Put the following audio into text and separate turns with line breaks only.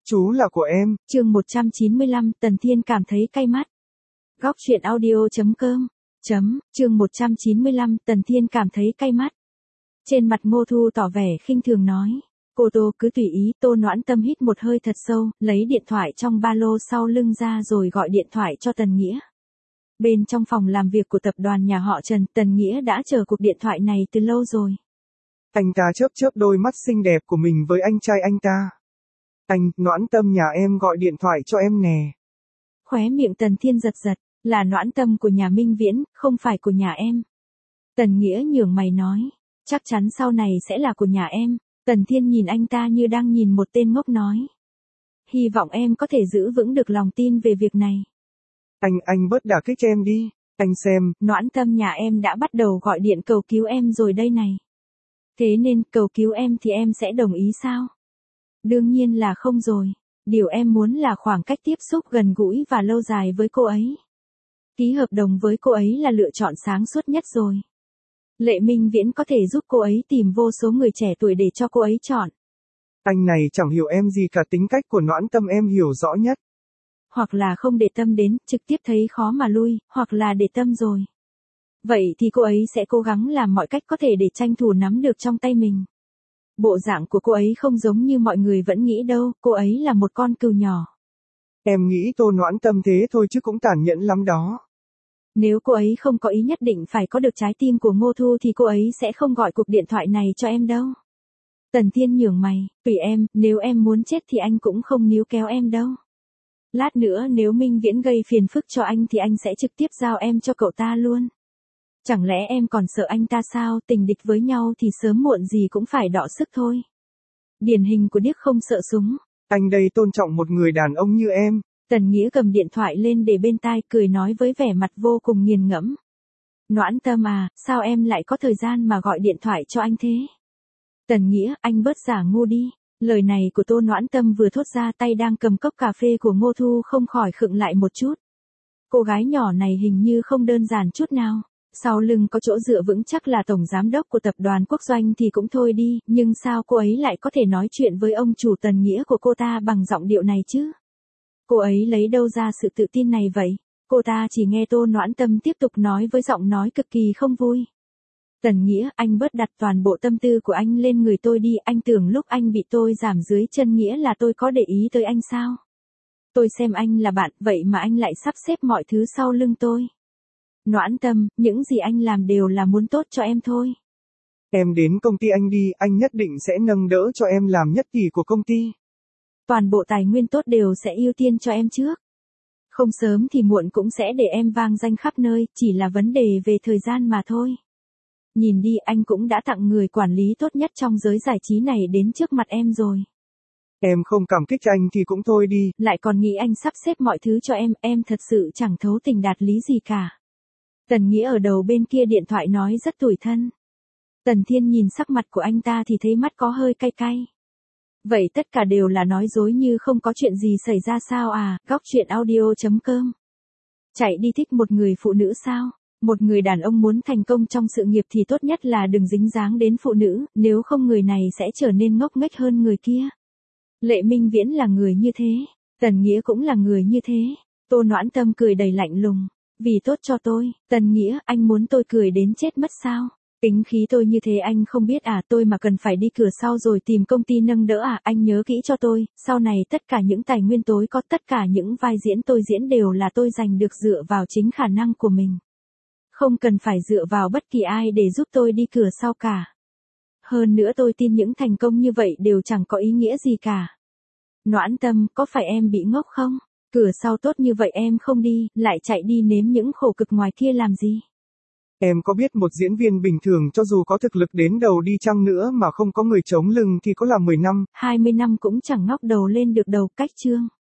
Chú là của em.
Chương 195, Tần Thiên cảm thấy cay mắt. Góc truyện audio.com. Chương 195, Tần Thiên cảm thấy cay mắt. Trên mặt Ngô Thu tỏ vẻ khinh thường nói. Cô Tô cứ tùy ý. Tô Noãn Tâm hít một hơi thật sâu, lấy điện thoại trong ba lô sau lưng ra rồi gọi điện thoại cho Tần Nghĩa. Bên trong phòng làm việc của tập đoàn nhà họ Trần, Tần Nghĩa đã chờ cuộc điện thoại này từ lâu rồi.
Anh ta chớp chớp đôi mắt xinh đẹp của mình với anh trai anh ta. Anh, Noãn Tâm nhà em gọi điện thoại cho em nè.
Khóe miệng Tần Thiên giật giật, là Noãn Tâm của nhà Minh Viễn, không phải của nhà em. Tần Nghĩa nhướng mày nói, chắc chắn sau này sẽ là của nhà em. Tần Thiên nhìn anh ta như đang nhìn một tên ngốc nói. Hy vọng em có thể giữ vững được lòng tin về việc này.
Anh bớt đả kích em đi, anh xem.
Noãn Tâm nhà em đã bắt đầu gọi điện cầu cứu em rồi đây này. Thế nên cầu cứu em thì em sẽ đồng ý sao? Đương nhiên là không rồi. Điều em muốn là khoảng cách tiếp xúc gần gũi và lâu dài với cô ấy. Ký hợp đồng với cô ấy là lựa chọn sáng suốt nhất rồi. Lệ Minh Viễn có thể giúp cô ấy tìm vô số người trẻ tuổi để cho cô ấy chọn.
Anh này chẳng hiểu em gì cả, tính cách của Noãn Tâm em hiểu rõ nhất.
Hoặc là không để tâm đến, trực tiếp thấy khó mà lui, hoặc là để tâm rồi. Vậy thì cô ấy sẽ cố gắng làm mọi cách có thể để tranh thủ nắm được trong tay mình. Bộ dạng của cô ấy không giống như mọi người vẫn nghĩ đâu, cô ấy là một con cừu nhỏ.
Em nghĩ Tô Noãn Tâm thế thôi chứ cũng tàn nhẫn lắm đó.
Nếu cô ấy không có ý nhất định phải có được trái tim của Ngô Thu thì cô ấy sẽ không gọi cuộc điện thoại này cho em đâu. Tần Thiên nhướng mày, tùy em, nếu em muốn chết thì anh cũng không níu kéo em đâu. Lát nữa nếu Minh Viễn gây phiền phức cho anh thì anh sẽ trực tiếp giao em cho cậu ta luôn. Chẳng lẽ em còn sợ anh ta sao? Tình địch với nhau thì sớm muộn gì cũng phải đọ sức thôi. Điển hình của điếc không sợ súng.
Anh đây tôn trọng một người đàn ông như em.
Tần Nghĩa cầm điện thoại lên để bên tai, cười nói với vẻ mặt vô cùng nghiền ngẫm. Noãn Tâm à, sao em lại có thời gian mà gọi điện thoại cho anh thế? Tần Nghĩa, anh bớt giả ngu đi. Lời này của Tô Noãn Tâm vừa thốt ra, tay đang cầm cốc cà phê của Ngô Thu không khỏi khựng lại một chút. Cô gái nhỏ này hình như không đơn giản chút nào. Sau lưng có chỗ dựa vững chắc là tổng giám đốc của tập đoàn Quốc Doanh thì cũng thôi đi, nhưng sao cô ấy lại có thể nói chuyện với ông chủ Tần Nghĩa của cô ta bằng giọng điệu này chứ? Cô ấy lấy đâu ra sự tự tin này vậy? Cô ta chỉ nghe Tô Noãn Tâm tiếp tục nói với giọng nói cực kỳ không vui. Tần Nghĩa, anh bớt đặt toàn bộ tâm tư của anh lên người tôi đi, anh tưởng lúc anh bị tôi giảm dưới chân Nghĩa là tôi có để ý tới anh sao? Tôi xem anh là bạn, vậy mà anh lại sắp xếp mọi thứ sau lưng tôi. Noãn Tâm, những gì anh làm đều là muốn tốt cho em thôi.
Em đến công ty anh đi, anh nhất định sẽ nâng đỡ cho em làm nhất tỷ của công ty.
Toàn bộ tài nguyên tốt đều sẽ ưu tiên cho em trước. Không sớm thì muộn cũng sẽ để em vang danh khắp nơi, chỉ là vấn đề về thời gian mà thôi. Nhìn đi, anh cũng đã tặng người quản lý tốt nhất trong giới giải trí này đến trước mặt em rồi.
Em không cảm kích anh thì cũng thôi đi.
Lại còn nghĩ anh sắp xếp mọi thứ cho em thật sự chẳng thấu tình đạt lý gì cả. Tần Nghĩa ở đầu bên kia điện thoại nói rất tủi thân. Tần Thiên nhìn sắc mặt của anh ta thì thấy mắt có hơi cay cay. Vậy tất cả đều là nói dối như không có chuyện gì xảy ra sao à? Góc truyện audio.com. Chạy đi thích một người phụ nữ sao? Một người đàn ông muốn thành công trong sự nghiệp thì tốt nhất là đừng dính dáng đến phụ nữ, nếu không người này sẽ trở nên ngốc nghếch hơn người kia. Lệ Minh Viễn là người như thế, Tần Nghĩa cũng là người như thế. Tô Noãn Tâm cười đầy lạnh lùng. Vì tốt cho tôi, Tần Nghĩa, anh muốn tôi cười đến chết mất sao? Tính khí tôi như thế anh không biết à? Tôi mà cần phải đi cửa sau rồi tìm công ty nâng đỡ à? Anh nhớ kỹ cho tôi, sau này tất cả những tài nguyên tối có, tất cả những vai diễn tôi diễn đều là tôi giành được dựa vào chính khả năng của mình. Không cần phải dựa vào bất kỳ ai để giúp tôi đi cửa sau cả. Hơn nữa tôi tin những thành công như vậy đều chẳng có ý nghĩa gì cả. Noãn Tâm, có phải em bị ngốc không? Cửa sau tốt như vậy em không đi, lại chạy đi nếm những khổ cực ngoài kia làm gì?
Em có biết một diễn viên bình thường cho dù có thực lực đến đầu đi chăng nữa mà không có người chống lưng thì có là 10 năm,
20 năm cũng chẳng ngóc đầu lên được đầu. Cách chương.